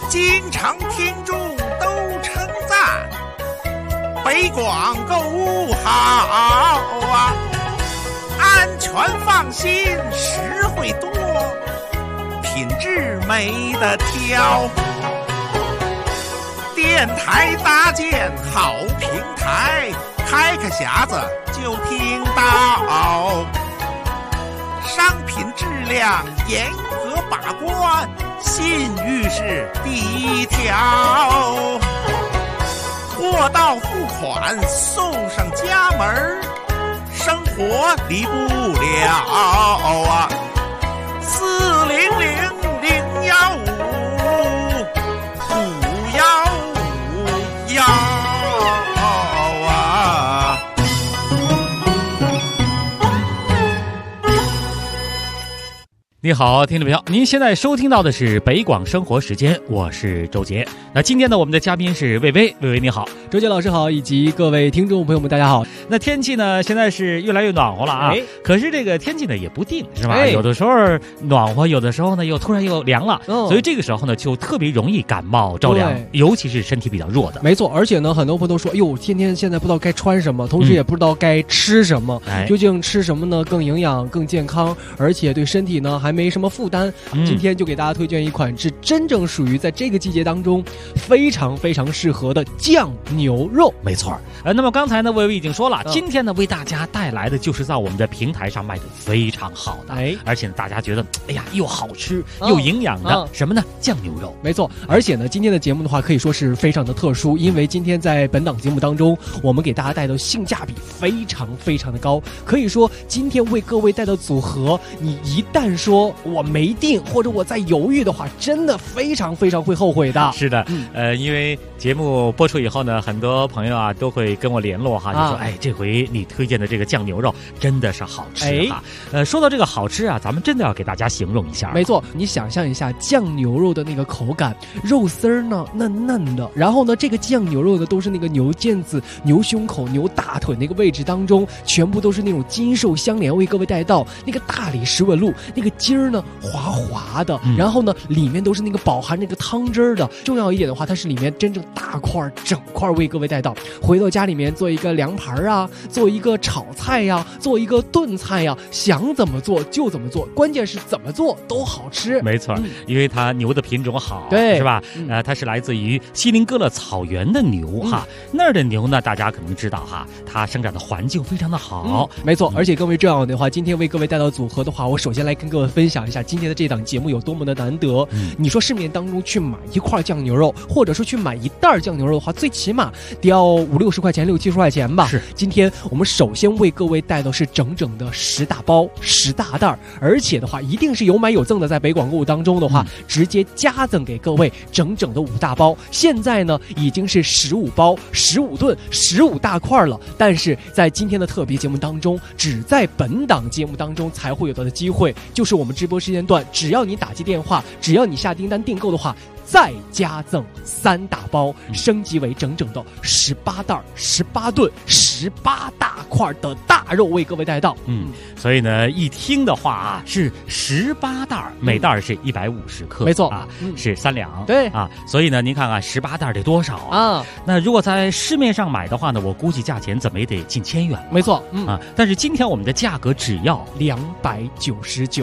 经常听众都称赞，北广购物好啊，安全放心，实惠多，品质没得挑。电台搭建好平台，开个匣子就听到，商品质量严格把关，信誉是第一条。货到付款送上家门，生活离不了啊！400-015-515啊！ 你好，听众朋友，您现在收听到的是北广生活时间，我是周杰。那今天呢，我们的嘉宾是魏巍，魏巍你好， 周杰老师好，以及各位听众朋友们，大家好。 那天气呢，现在是越来越暖和了啊，可是这个天气呢也不定，是吧？有的时候暖和，有的时候呢又突然又凉了，所以这个时候呢就特别容易感冒着凉，尤其是身体比较弱的。 没错，而且呢，很多朋友都说，哟，天天现在不知道该穿什么，同时也不知道该吃什么，究竟吃什么呢更营养、更健康，而且对身体呢还没什么负担。今天就给大家推荐一款是真正属于在这个季节当中非常非常适合的酱牛肉。 没错，那么刚才呢，魏巍已经说了，今天呢为大家带来的就是在我们的平台上卖的非常好的，而且大家觉得哎呀又好吃又营养的什么呢？酱牛肉。 没错，而且呢今天的节目的话可以说是非常的特殊，因为今天在本档节目当中，我们给大家带的性价比非常非常的高，可以说今天为各位带的组合，你一旦说我没定或者我在犹豫的话，真的非常非常会后悔的。 是的，因为节目播出以后呢，很多朋友啊都会跟我联络哈，就说哎，这回你推荐的这个酱牛肉真的是好吃哈。说到这个好吃啊，咱们真的要给大家形容一下。 没错，你想象一下酱牛肉的那个口感，肉丝儿呢嫩嫩的，然后呢这个酱牛肉呢都是那个牛腱子、牛胸口、牛大腿那个位置当中，全部都是那种筋瘦相连，为各位带到那个大理石纹路，那个筋儿呢滑滑的，然后呢里面都是那个饱含那个汤汁儿的。重要一点的话，它是里面真正大块整块为各位带到，回到家里面做一个凉盘啊，做一个炒菜呀，做一个炖菜呀，想怎么做就怎么做，关键是怎么做都好吃。 没错，因为它牛的品种好，对，是吧？它是来自于锡林哥勒草原的牛哈，那儿的牛呢，大家可能知道哈，它生长的环境非常的好。 没错，而且更为重要的话，今天为各位带到组合的话，我首先来跟各位分享一下今天的这档节目有多么的难得。你说市面当中去买一块酱牛肉，或者说去买一袋酱牛肉的话，最起码得要50-60块钱、60-70块钱吧。是，今天我们首先为各位带的是整整的10大包、10大袋，而且的话一定是有买有赠的，在北广购物当中的话，直接加赠给各位整整的5大包。现在呢已经是15包、15顿、15大块了，但是在今天的特别节目当中，只在本档节目当中才会有的机会，就是我们直播时间段，只要你打击电话，只要你下订单订购的话，再加赠3大包，升级为整整的18袋、18顿、18大块的大肉为各位带到。 所以呢，一听的话啊，是18袋，每袋是150克， 没错啊，是3两， 对啊，所以呢，您看看18袋得多少啊？那如果在市面上买的话呢，我估计价钱怎么也得近1000元， 没错， 啊，但是今天我们的价格只要 299，299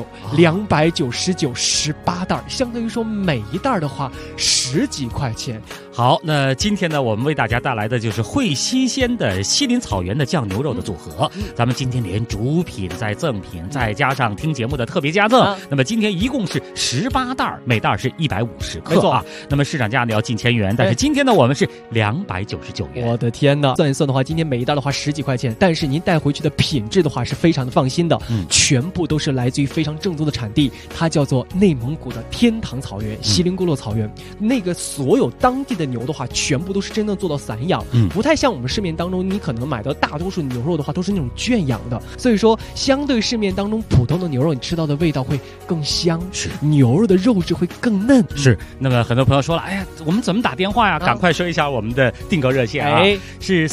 18袋，相当于说每一袋的话10几块钱。 好，那今天呢，我们为大家带来的就是汇西鲜的锡林草原的酱牛肉的组合。咱们今天连主品再赠品，再加上听节目的特别加赠，那么今天一共是18袋，每袋是150克啊。那么市场价呢要近1000元，但是今天呢我们是299元。 我的天哪！算一算的话，今天每一袋的话10几块钱，但是您带回去的品质的话是非常的放心的，全部都是来自于非常正宗的产地，它叫做内蒙古的天堂草原、锡林郭勒草原，那个所有当地的牛的话，全部都是真正做到散养，不太像我们市面当中你可能买到大多数牛肉的话都是那种圈养的，所以说相对市面当中普通的牛肉，你吃到的味道会更香， 是牛肉的肉质会更嫩。 是，那么很多朋友说了，哎呀，我们怎么打电话呀？赶快说一下我们的订购热线啊，是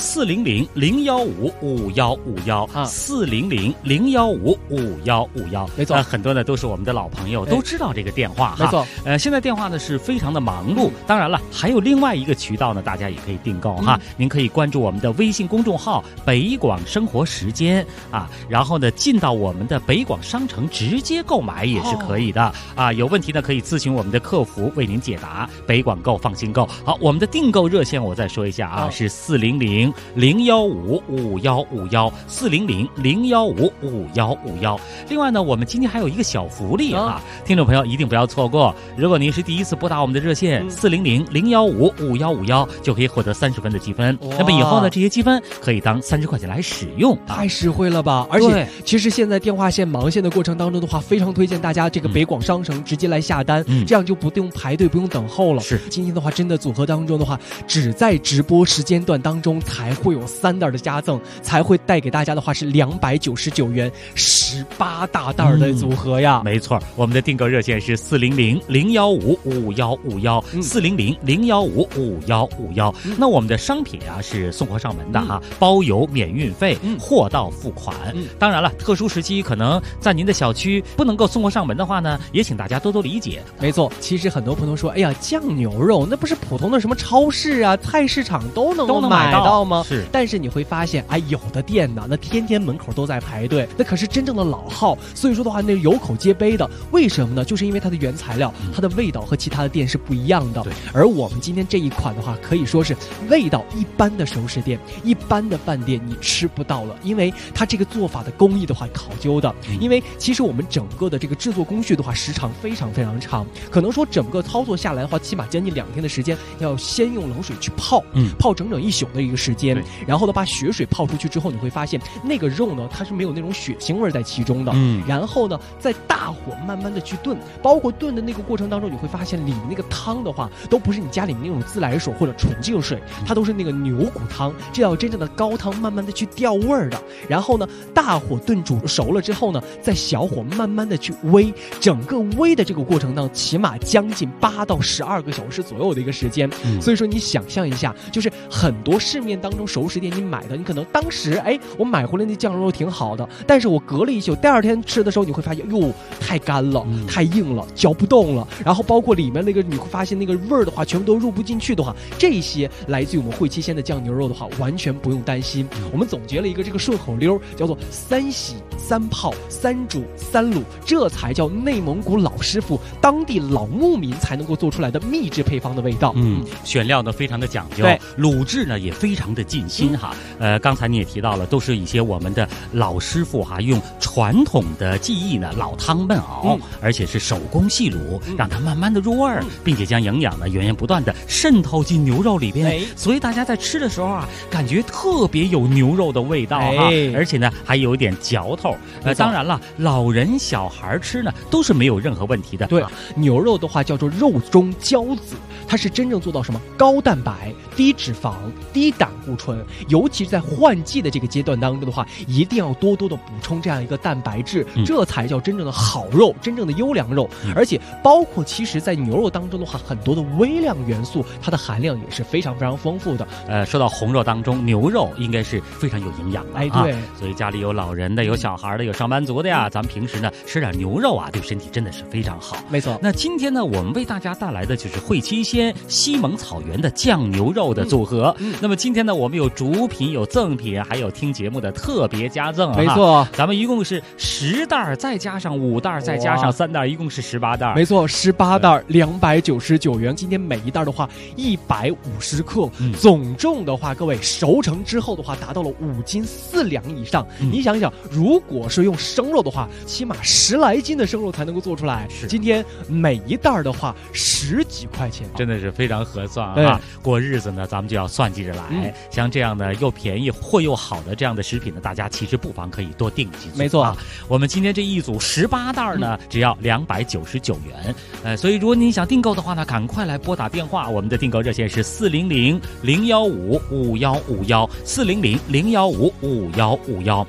400-015-5151，400-015-5151。 没错， 很多呢都是我们的老朋友，都知道这个电话哈。 没错， 现在电话呢是非常的忙碌，当然了，还有另外一个渠道呢，大家也可以订购哈。您可以关注我们的微信公众号“北广生活时间”啊，然后呢进到我们的北广商城直接购买也是可以的啊。有问题呢可以咨询我们的客服为您解答。北广购放心购。好，我们的订购热线我再说一下啊，是400-015-5151，400-015-5151。另外呢，我们今天还有一个小福利啊，听众朋友一定不要错过。如果您是第一次拨打我们的热线400-015-5151，就可以获得30分的积分。那么以后呢，这些积分可以当30块钱来使用， 太实惠了吧！而且其实现在电话线忙线的过程当中的话，非常推荐大家这个北广商城直接来下单，这样就不用排队，不用等候了。 是， 今天的话，真的组合当中的话，只在直播时间段当中才会有3袋的加赠，才会带给大家的话是299元18大袋的组合呀。 没错，我们的订购热线是400-015-5151，400-015-5151。那我们的商品啊是送货上门的哈，包邮免运费，货到付款。当然了，特殊时期可能在您的小区不能够送货上门的话呢，也请大家多多理解。 没错，其实很多朋友说，哎呀，酱牛肉那不是普通的什么超市啊、菜市场都能买到吗？ 是， 但是你会发现，哎，有的店呢，那天天门口都在排队，那可是真正的老号，所以说的话，那有口皆碑的。为什么呢？就是因为它的原材料，它的味道和其他的店是不一样的。对，而我们今天这一款的话，可以说是味道一般的熟食店、一般的饭店你吃不到了，因为它这个做法的工艺的话考究的。因为其实我们整个的这个制作工序的话，时长非常非常长，可能说整个操作下来的话，起码将近2天的时间，要先用冷水去泡，泡整整1宿的一个时间，然后呢把血水泡出去之后，你会发现那个肉呢，它是没有那种血腥味在其中的。然后呢，在大火慢慢的去炖，包括炖的那个过程当中，你会发现里面那个汤的话，都不是你家里面那种自来水或者纯净水，它都是那个牛骨汤，这要真正的高汤慢慢的去调味儿的。然后呢，大火炖煮熟了之后呢，在小火慢慢的去煨，整个煨的这个过程当中，起码将近8到12个小时左右的一个时间。所以说你想象一下，就是很多市面当中熟食店你买的，你可能当时我买回来那酱肉挺好的，但是我隔了1宿，第2天吃的时候你会发现，哟，太干了，太硬了，嚼不动了。然后包括里面那个你会发现那个味儿的话，全部都入不进去的话，这些来自于我们汇七鲜的酱牛肉的话，完全不用担心。我们总结了一个这个顺口溜，叫做3洗3泡3煮3卤，这才叫内蒙古老师傅、当地老牧民才能够做出来的秘制配方的味道。 选料呢非常的讲究，卤制呢也非常的尽心哈。刚才你也提到了，都是一些我们的老师傅哈，用传统的技艺呢老汤焖熬，而且是手工细卤，让它慢慢的入味儿，并且将营养呢源源不断的渗透进牛肉里边，所以大家在吃的时候啊，感觉特别有牛肉的味道哈，而且呢还有点嚼头。当然了，老人小孩吃呢都是没有任何问题的。 对，牛肉的话叫做肉中骄子，它是真正做到什么高蛋白、低脂肪、低胆固醇，尤其在换季的这个阶段当中的话，一定要多多的补充这样一个蛋白质，这才叫真正的好肉，真正的优良肉。而且包括其实在牛肉当中的话，很多的微量元素，它的含量也是非常非常丰富的。 说到红肉当中，牛肉应该是非常有营养的。 对， 所以家里有老人的，有小孩的，有上班族的呀，咱们平时呢吃点牛肉啊，对身体真的是非常好。 没错。 那今天呢，我们为大家带来的就是汇七鲜西蒙草原的酱牛肉的组合。那么今天呢，我们有主品，有赠品，还有听节目的特别加赠。 没错， 咱们一共是10袋，再加上5袋，再加上3袋，一共是18袋。 没错，18袋299元。今天每一袋的话150克，总重的话，各位熟成之后的话，达到了5斤4两以上。你想想，如果是用生肉的话，起码10来斤的生肉才能够做出来。今天每一袋的话10几块钱， 真的是非常合算啊！过日子呢，咱们就要算计着来。像这样的又便宜货又好的这样的食品呢，大家其实不妨可以多订几组。 没错， 我们今天这一组18袋呢，只要299元。所以如果您想订购的话呢，赶快来拨打电话，我们们的订购热线是400-015-5151，400-015-5151。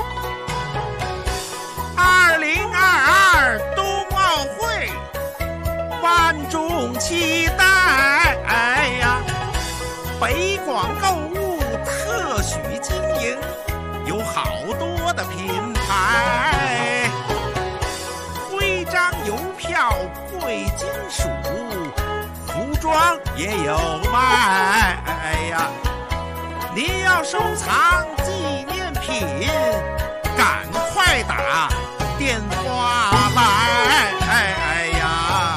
2022冬奥会，万众期待呀！北广购物特许经营，有好多的品牌，徽章邮票贵金属，服装也有卖呀！您要收藏纪念品，赶快打电话来！哎呀！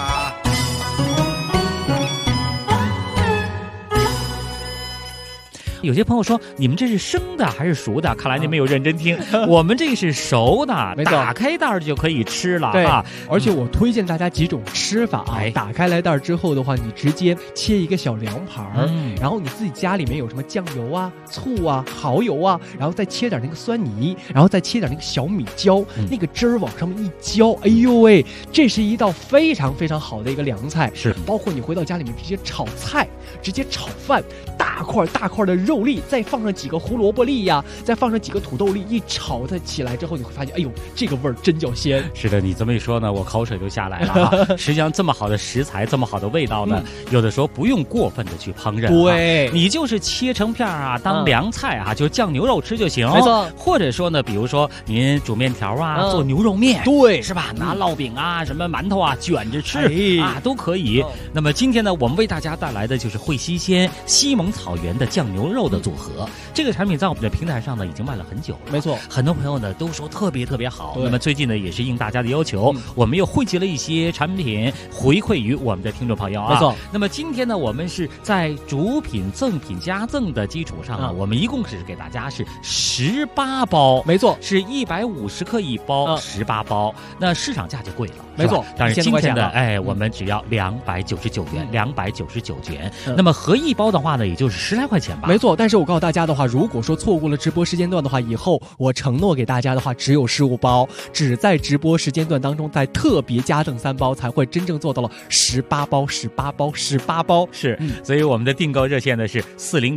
有些朋友说你们这是生的还是熟的？看来你没有认真听，我们这个是熟的，打开袋儿就可以吃了啊！ 而且我推荐大家几种吃法啊。打开来袋儿之后的话，你直接切一个小凉盘儿，然后你自己家里面有什么酱油啊、醋啊、蚝油啊，然后再切点那个酸泥，然后再切点那个小米椒，那个汁儿往上面一浇，哎呦喂，这是一道非常非常好的一个凉菜。 是， 包括你回到家里面直接炒菜，直接炒饭，大块大块的肉粒，再放上几个胡萝卜粒呀，再放上几个土豆粒，一炒它起来之后，你会发现，哎呦，这个味儿真叫鲜。 是的，你这么一说呢，我口水就下来了哈。实际上，这么好的食材，这么好的味道呢，有的时候不用过分的去烹饪， 对， 你就是切成片啊，当凉菜啊，就酱牛肉吃就行。 没错， 或者说呢，比如说您煮面条啊，做牛肉面， 对， 是吧？拿烙饼啊，什么馒头啊，卷着吃啊，都可以。那么今天呢，我们为大家带来的就是会西鲜西蒙草原的酱牛肉的组合。这个产品在我们的平台上呢已经卖了很久了， 没错， 很多朋友呢都说特别特别好。那么最近呢也是应大家的要求，我们又汇集了一些产品回馈于我们的听众朋友啊。 没错。 那么今天呢，我们是在主品、赠品加赠的基础上呢，我们一共是给大家是18包， 没错， 是150克一包，18包。那市场价就贵了， 没错。 但是今天的我们只要299元，299元。那么合一包的话呢，也就是10来块钱吧。 没错。但是我告诉大家的话，如果说错过了直播时间段的话，以后我承诺给大家的话，只有15包，只在直播时间段当中，在特别加赠3包，才会真正做到了18包。 是，所以我们的订购热线呢是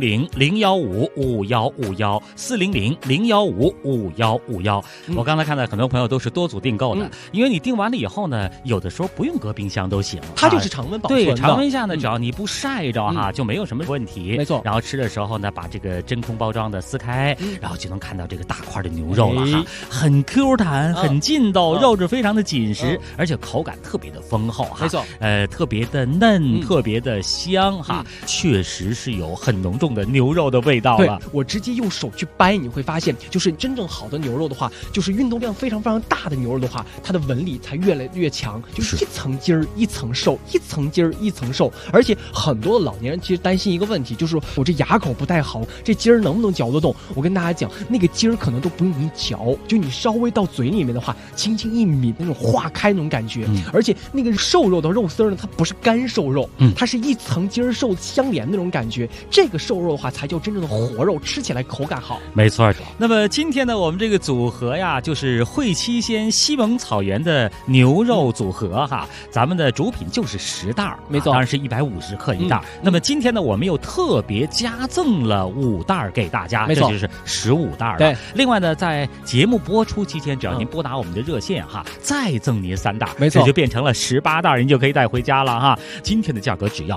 400-015-5151，400-015-5151。我刚才看到很多朋友都是多组订购的，因为你订完了以后呢，有的时候不用隔冰箱都行， 它就是常温保存的。 对，常温下呢，只要你不晒着哈，就没有什么问题。 没错。 然后吃的时候呢，把这个真空包装的撕开，然后就能看到这个大块的牛肉了哈，很 Q 弹，很劲道，肉质非常的紧实，而且口感特别的丰厚哈。 没错。 特别的嫩，特别的香哈，确实是有很浓重的牛肉的味道了。 我直接用手去掰，你会发现，就是真正好的牛肉的话，就是运动量非常非常大的牛肉的话，它的纹理才越来越强，就是一层筋儿一层瘦，一层筋儿一层瘦。而且很多的老年人其实担心一个问题，就是我这牙口不太好，这筋儿能不能嚼得动？我跟大家讲，那个筋儿可能都不用你嚼，就你稍微到嘴里面的话，轻轻一抿，那种化开那种感觉。而且那个瘦肉的肉丝呢，它不是干瘦肉，它是一层筋儿瘦相连那种感觉。这个瘦肉的话，才叫真正的活肉，吃起来口感好。 没错。那么今天呢，我们这个组合呀，就是会七鲜西蒙草原的牛肉组合哈。咱们的主品就是10袋， 没错， 当然是150克一袋。那么今天呢，我们又特别加赠了5袋给大家， 没错， 这就是15袋了。 对。 另外呢，在节目播出期间，只要您拨打我们的热线哈，再赠您3袋， 没错， 这就变成了18袋，您就可以带回家了哈。今天的价格只要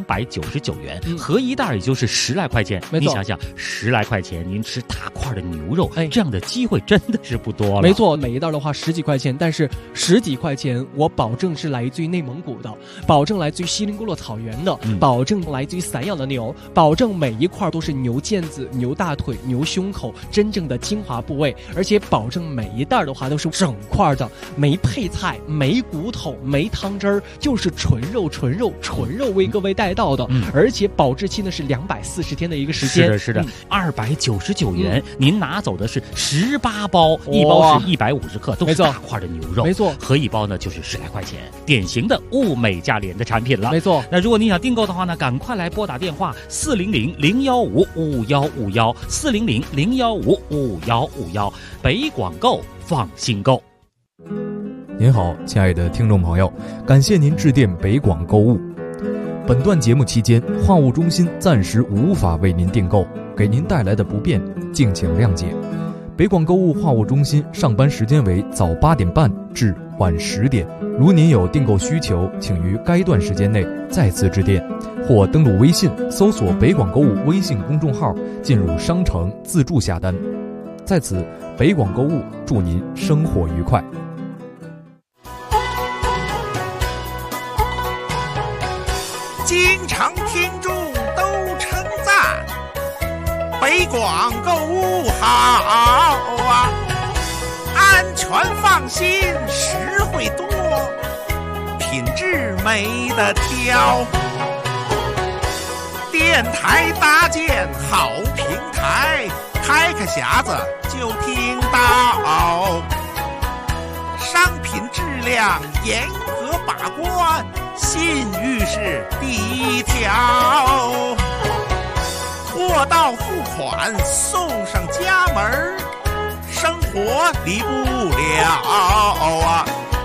299元，合一袋也就是10来块钱。你想想，10来块钱您吃大块的牛肉，这样的机会真的是不多了。 没错，每一袋的话10几块钱，但是10几块钱我保证是来自于内蒙古的，保证来自于锡林郭勒草原的，保证来自于散养的牛，保证每一块都是牛腱子、牛大腿、牛胸口真正的精华部位，而且保证每一袋的话都是整块的，没配菜、没骨头、没汤汁儿，就是纯肉为各位带到的，而且保质期呢是240天的一个时间。 是的，299元，您拿走的是18包，一包是150克，都是大块的牛肉， 没错， 合一包呢就是10来块钱，典型的物美价廉的产品了。 没错。 那如果你想订购的话呢，赶快来拨打电话400-015-5151，400-015-5151，北广购放心购。 您好，亲爱的听众朋友，感谢您致电北广购物。 本段节目期间，话务中心暂时无法为您订购，给您带来的不便，敬请谅解。北广购物话务中心上班时间为早8点半至晚10点。如您有订购需求，请于该段时间内再次致电，或登录微信搜索北广购物微信公众号，进入商城自助下单。在此，北广购物祝您生活愉快。 经常听众都称赞北广购物好啊，安全放心，实惠多，品质没得挑。电台搭建好平台，开个匣子就听到，商品质量严格把关，信誉是第一条，货到付款送上家门，生活离不了啊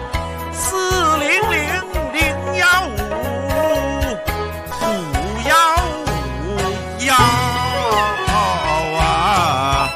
！400-015-515啊！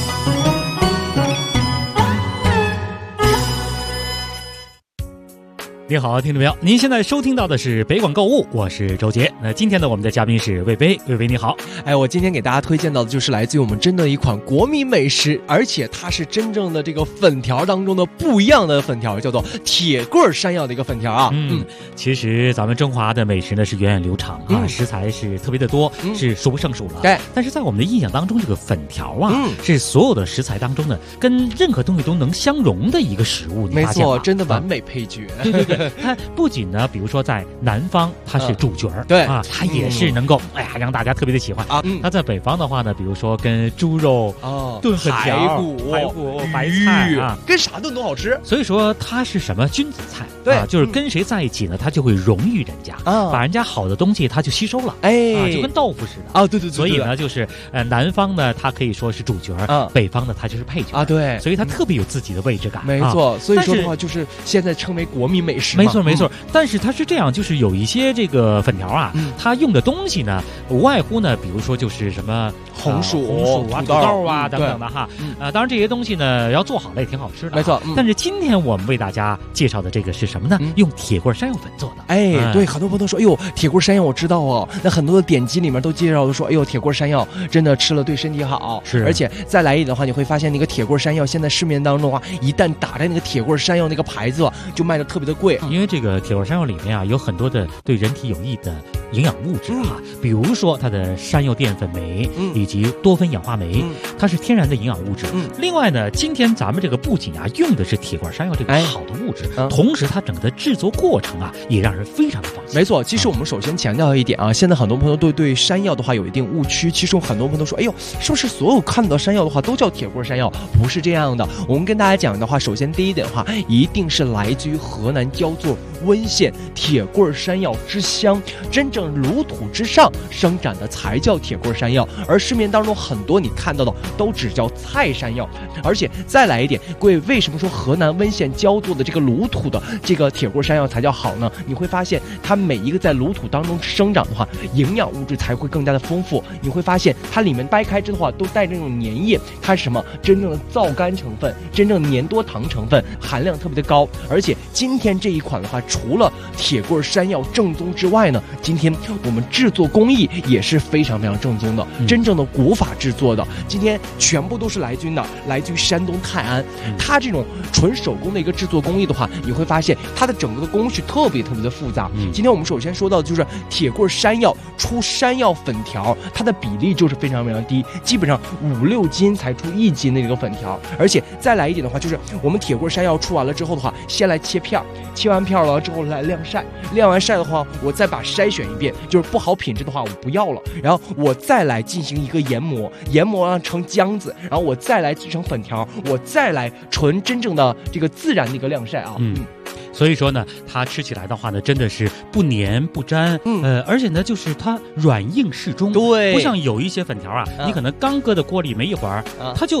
你好，听众朋友，您现在收听到的是北广购物，我是周杰。那今天呢，我们的嘉宾是魏巍，魏巍你好。 我今天给大家推荐到的就是来自于我们真的一款国民美食，而且它是真正的这个粉条当中的不一样的粉条，叫做铁棍山药的一个粉条啊。 其实咱们中华的美食呢是源远流长啊，食材是特别的多，是数不胜数了。 对， 但是在我们的印象当中，这个粉条啊，是所有的食材当中呢，跟任何东西都能相融的一个食物。 没错，真的完美配角。 对对对。它不仅呢，比如说在南方它是主角对啊，它也是能够让大家特别的喜欢啊。它在北方的话呢，比如说跟猪肉炖粉条、排骨、白菜啊， 跟啥炖都好吃。 所以说它是什么君子菜？ 对， 就是跟谁在一起呢，它就会荣誉人家，把人家好的东西它就吸收了，就跟豆腐似的啊。对对对。 所以呢，就是南方呢，它可以说是主角，北方呢，它就是配角啊。对， 所以它特别有自己的位置感。 没错，所以说的话，就是现在称为国民美食。 没错没错，但是它是这样，就是有一些这个粉条啊，它用的东西呢，无外乎呢，比如说就是什么红薯啊、土豆啊等等的哈。当然这些东西呢，要做好了也挺好吃的。 没错。 但是今天我们为大家介绍的这个是什么呢？用铁棍山药粉做的。 对，很多朋友都说，哎呦，铁棍山药我知道哦。那很多的典籍里面都介绍的说，哎呦，铁棍山药真的吃了对身体好。 是。 而且再来一点的话，你会发现那个铁棍山药现在市面当中啊，一旦打在那个铁棍山药那个牌子，就卖的特别的贵。 因为这个铁棍山药里面啊，有很多的对人体有益的营养物质啊，比如说它的山药淀粉酶以及多酚氧化酶，它是天然的营养物质。另外呢，今天咱们这个不仅啊用的是铁棍山药这个好的物质，同时它整个的制作过程啊也让人非常的放心。 没错，其实我们首先强调一点啊，现在很多朋友都对山药的话有一定误区。其实很多朋友都说，哎呦，是不是所有看到山药的话都叫铁棍山药？不是这样的。我们跟大家讲的话，首先第一点的话，一定是来自于河南焦作温县铁棍山药之乡，真正炉土之上生长的才叫铁棍山药，而市面当中很多你看到的都只叫菜山药。而且再来一点，各位为什么说河南温县焦作的这个炉土的这个铁棍山药才叫好呢？你会发现它每一个在炉土当中生长的话，营养物质才会更加的丰富。你会发现它里面掰开之后的话，都带着那种粘液，它是什么？真正的皂苷成分，真正的粘多糖成分含量特别的高。而且今天这一款的话，除了铁棍山药正宗之外呢，今天我们制作工艺也是非常非常正宗的，真正的古法制作的。今天全部都是来自于哪？来自于山东泰安。它这种纯手工的一个制作工艺的话，你会发现它的整个的工序特别特别的复杂。今天我们首先说到的就是铁棍山药出山药粉条，它的比例就是非常非常低，基本上5-6斤才出1斤的一个粉条。而且再来一点的话，就是我们铁棍山药出完了之后的话，先来切片，切完片了之后来晾晒，晾完晒的话，我再把筛选一遍，就是不好品质的话我不要了，然后我再来进行一个研磨，研磨成浆子，然后我再来制成粉条，我再来纯真正的这个自然的一个晾晒啊。 所以说呢，它吃起来的话呢，真的是不粘不粘，而且呢，就是它软硬适中， 对， 不像有一些粉条啊，你可能刚搁在锅里没一会儿，它就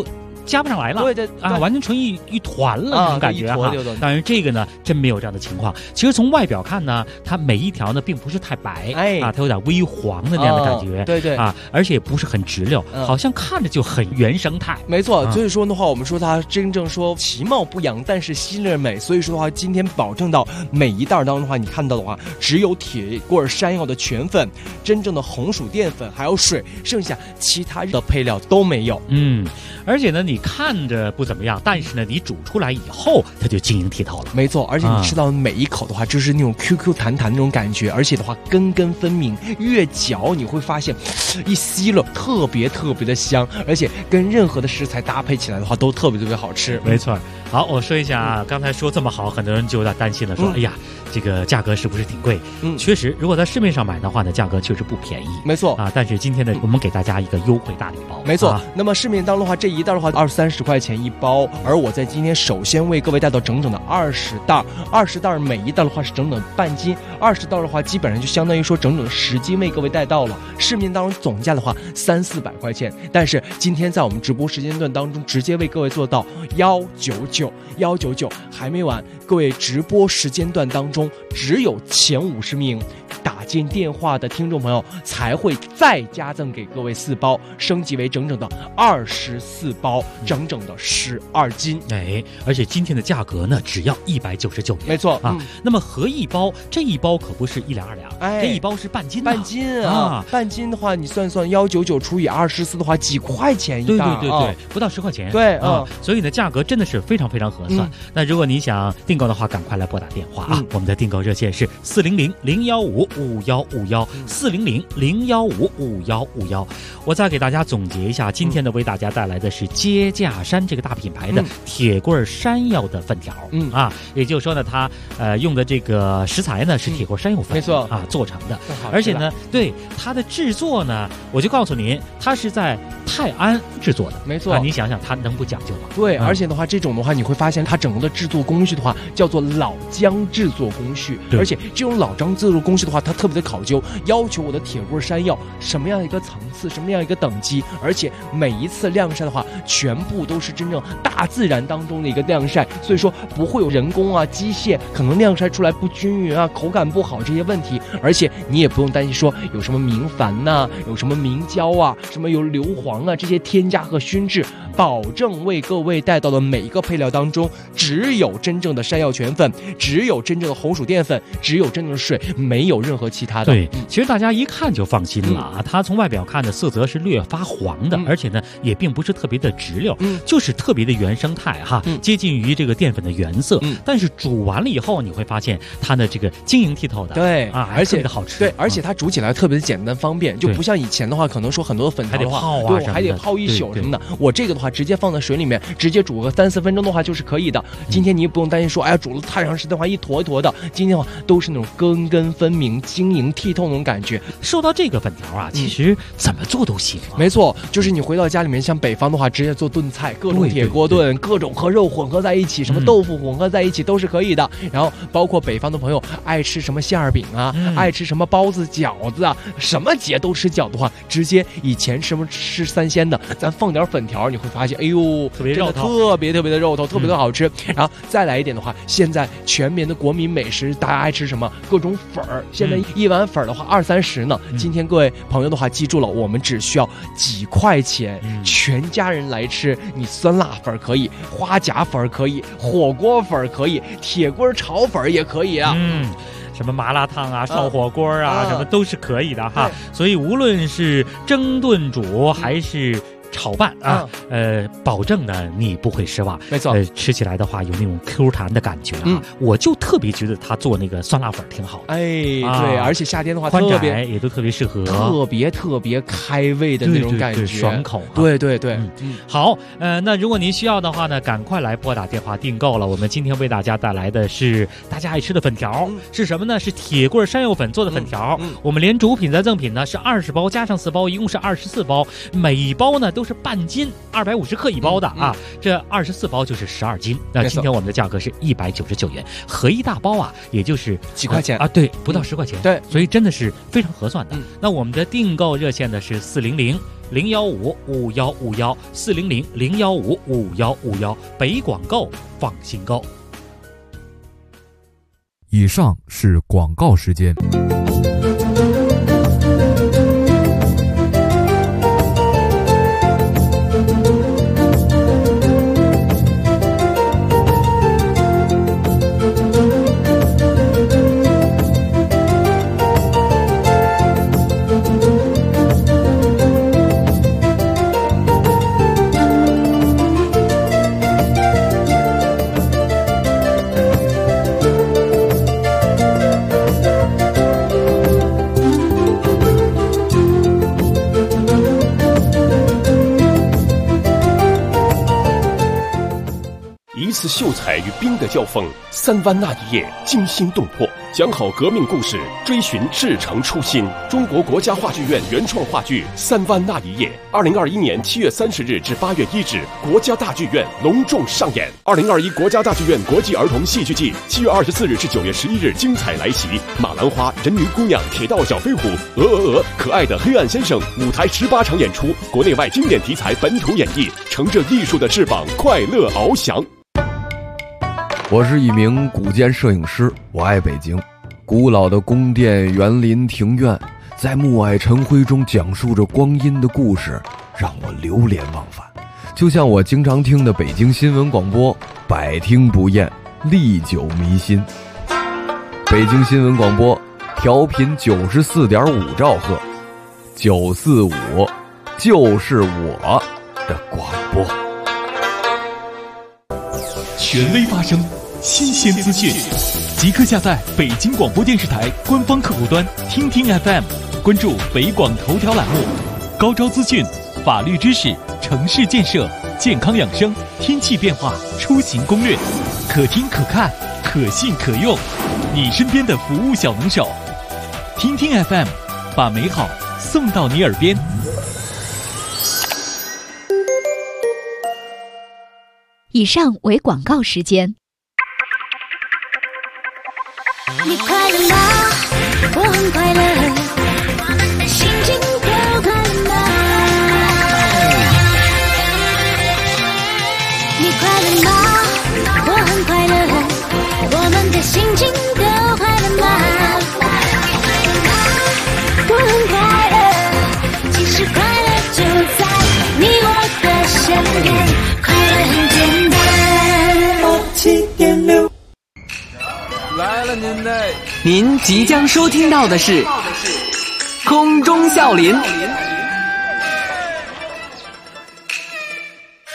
加不上来了， 对啊，完全成一团了那种感觉哈。当然这个呢真没有这样的情况。其实从外表看呢，它每一条呢并不是太白，它有点微黄的那样的感觉， 对啊， 而且也不是很直溜，好像看着就很原生态。 没错，所以说的话，我们说它真正说其貌不扬，但是吸引美。所以说的话，今天保证到每一袋当中的话，你看到的话，只有铁棍山药的全粉、真正的红薯淀粉还有水，剩下其他的配料都没有。 而且呢，你看着不怎么样，但是呢，你煮出来以后，它就晶莹剔透了。 没错，而且你吃到每一口的话，就是那种 QQ 弹弹那种感觉，而且的话根根分明，越嚼你会发现，一吸了特别的香，而且跟任何的食材搭配起来的话，都特别好吃。 没错。好，我说一下，刚才说这么好，很多人就有点担心了，说，哎呀，这个价格是不是挺贵？确实，如果在市面上买的话呢，价格确实不便宜。没错啊，但是今天呢，我们给大家一个优惠大礼包。没错，那么市面当中的话，这一袋的话20-30块钱一包，而我在今天首先为各位带到整整的20袋，每一袋的话是整整半斤，20袋的话基本上就相当于说整整10斤为各位带到了。市面当中总价的话300-400块钱，但是今天在我们直播时间段当中，直接为各位做到199，还没完，各位直播时间段当中只有前50名打进电话的听众朋友才会再加赠给各位4包，升级为整整的24包，整整的12斤。而且今天的价格呢，只要199元。没错啊。那么合一包，这一包可不是1两2两，这一包是半斤啊。半斤的话，你算算199除以24的话，几块钱一袋？对，不到10块钱。对啊，所以呢，价格真的是非常合算。那如果你想订购的话，赶快来拨打电话啊！我们的订购热线是400-015-5151，400-015-5151。我再给大家总结一下，今天呢为大家带来的是接架山这个大品牌的铁棍山药的粉条。也就是说呢，它用的这个食材呢是铁棍山药粉，没错啊，做成的。而且呢，对它的制作呢，我就告诉您，它是在泰安制作的，没错。你想想，它能不讲究吗？对，而且的话，这种的话，你会发现它整个的制作工序的话，叫做老姜制作工序。而且这种老姜制作工序的话，它特别的考究，要求我的铁棍山药什么样一个层次，什么样一个等级，而且每一次晾晒的话，全部都是真正大自然当中的一个晾晒，所以说不会有人工啊、机械可能晾晒出来不均匀啊、口感不好这些问题，而且你也不用担心说有什么明矾呐、有什么明胶啊、什么有硫磺啊这些添加和熏制，保证为各位带到的每一个配料当中，只有真正的山药全粉，只有真正的红薯淀粉，只有真正的水，没有任何其他的。对，其实大家一看就放心了啊。它从外表看的色泽是略发黄的，而且呢也并不是特别的直溜，就是特别的原生态哈，接近于这个淀粉的原色。但是煮完了以后，你会发现它的这个晶莹剔透的，对啊，而且特别的好吃。对，而且它煮起来特别的简单方便，就不像以前的话，可能说很多的粉条的话，对，还得泡一宿什么的。我这个的话，直接放在水里面，直接煮个3-4分钟的话就是可以的。今天你也不用担心说，哎呀，煮了太长时间的话，一坨一坨的。今天的话都是那种根根分明、晶莹剔透那种感觉。说到这个粉条啊，其实怎么做都行啊。没错，就是你回到家里面，像北方的话，直接做炖菜，各种铁锅炖，各种和肉混合在一起，什么豆腐混合在一起都是可以的。然后包括北方的朋友爱吃什么馅儿饼啊，爱吃什么包子、饺子啊，什么节都吃饺子的话，直接以前什么吃三鲜的，咱放点粉条，你会发现，哎呦，特别肉头，特别的肉头，特别的好吃。然后再来一点的话，现在全民的国民美食，大家爱吃什么？各种粉儿。现在一碗粉的话20-30呢。今天各位朋友的话，记住了，我们只需要几块钱，全家人来吃。你酸辣粉可以，花甲粉可以，火锅粉可以，铁棍炒粉也可以啊。什么麻辣烫啊、烧火锅啊，什么都是可以的哈。所以无论是蒸炖煮还是炒拌啊，保证呢你不会失望。没错，吃起来的话有那种 Q 弹的感觉啊。我就特别觉得他做那个酸辣粉挺好的。对，而且夏天的话宽窄也都特别适合，特别开胃的那种感觉，爽口。对。好，那如果您需要的话呢，赶快来拨打电话订购了。我们今天为大家带来的是大家爱吃的粉条，是什么呢？是铁棍山药粉做的粉条。我们连主品再赠品呢是20包加上4包，一共是24包，每一包呢都是半斤，250克一包的啊，这24包就是12斤。那今天我们的价格是199元，合一大包啊，也就是几块钱啊，对，不到10块钱， 对， 所以真的是非常合算的。那我们的订购热线呢是400-015-5151，400-015-5151，北广购放心购。 以上是广告时间。 一次秀才与兵的交锋，3湾那一夜惊心动魄，讲好革命故事，追寻至诚初心。中国国家话剧院原创话剧《3湾那一夜》，2021年7月30日至8月1日，国家大剧院隆重上演。2021国家大剧院国际儿童戏剧季7月24日至9月11日精彩来袭，马兰花、人鱼姑娘、铁道小飞虎、可爱的黑暗先生舞台18场演出，国内外经典题材本土演绎，乘着艺术的翅膀，快乐翱翔。 我是一名古建摄影师，我爱北京。古老的宫殿、园林、庭院，在暮霭晨辉中讲述着光阴的故事，让我流连忘返。就像我经常听的北京新闻广播，百听不厌，历久弥新。北京新闻广播调频94.5兆赫，945就是我的广播。 权威发声，新鲜资讯，即刻下载北京广播电视台官方客户端听听 FM， 关注北广头条栏目，高招资讯、法律知识、城市建设、健康养生、天气变化、出行攻略，可听可看，可信可用，你身边的服务小能手。听听 FM， 把美好送到你耳边。 以上为广告时间。 你快乐吗？我很快乐，心情都快乐吗？你快乐吗？我很快乐，我们的心情都快乐吗？我很快乐，其实快乐就在你我的身边，快乐很简单。7.6 来了您即将收听到的是空中笑林。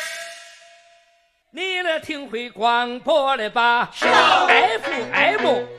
你来听会广播了吧？是 FM